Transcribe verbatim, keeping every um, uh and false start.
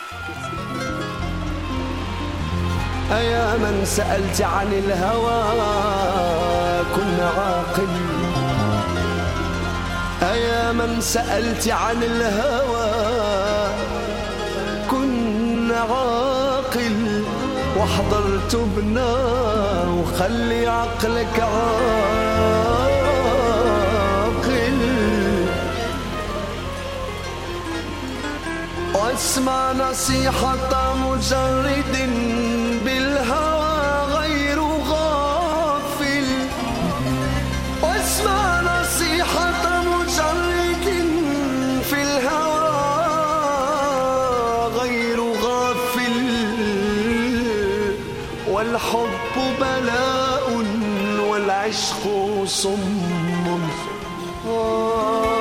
أيا من سألت عن الهوى كن عاقل، أيا من سألت عن الهوى كن عاقل، واحضر تبنى وخلي عقلك عاقل، واسمع نصيحة مجرد بالهوى غير غافل، واسمع نصيحة مجرد في الهوى غير غافل، والحب بلاء والعشق صم.